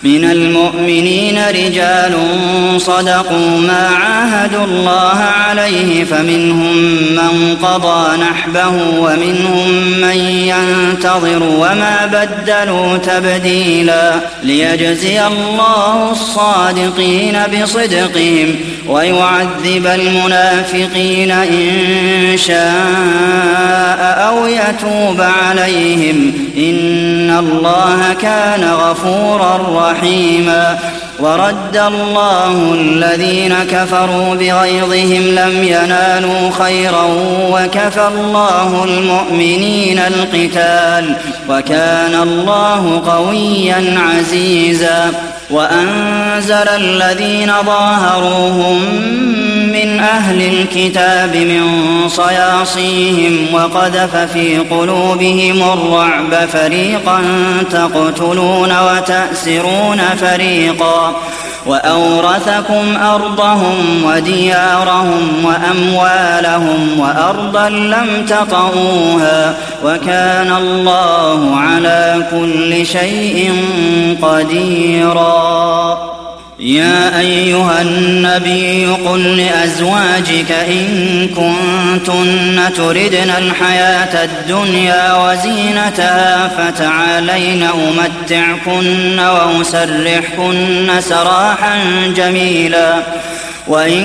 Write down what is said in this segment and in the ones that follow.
من المؤمنين رجال صدقوا ما عاهدوا الله عليه فمنهم من قضى نحبه ومنهم من ينتظر وما بدلوا تبديلا ليجزي الله الصادقين بصدقهم ويعذب المنافقين إن شاء أو يتوب عليهم إن الله كان غفورا رحيما ورد الله الذين كفروا بغيظهم لم ينالوا خيرا وكفى الله المؤمنين القتال وكان الله قويا عزيزا وأنزل الذين ظاهروهم من أهل الكتاب من صياصيهم وقذف في قلوبهم الرعب فريقا تقتلون وتأسرون فريقا وأورثكم أرضهم وديارهم وأموالهم وأرضا لم تطئوها وكان الله على كل شيء قديرا يا أيها النبي قل لأزواجك إن كنتن تردن الحياة الدنيا وزينتها فتعالين أمتعكن وأسرحكن سراحا جميلا وإن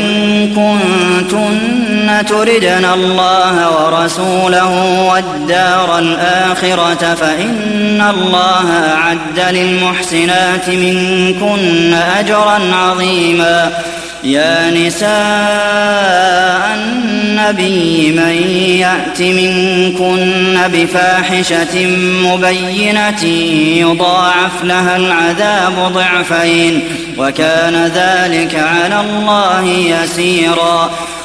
كنتن تردن الله ورسوله والدار الآخرة فإن الله أعد للمحسنات منكن أجرا عظيما يا نساء النبي من يأت منكن بفاحشة مبينة يضاعف لها العذاب ضعفين وكان ذلك على الله يسيرا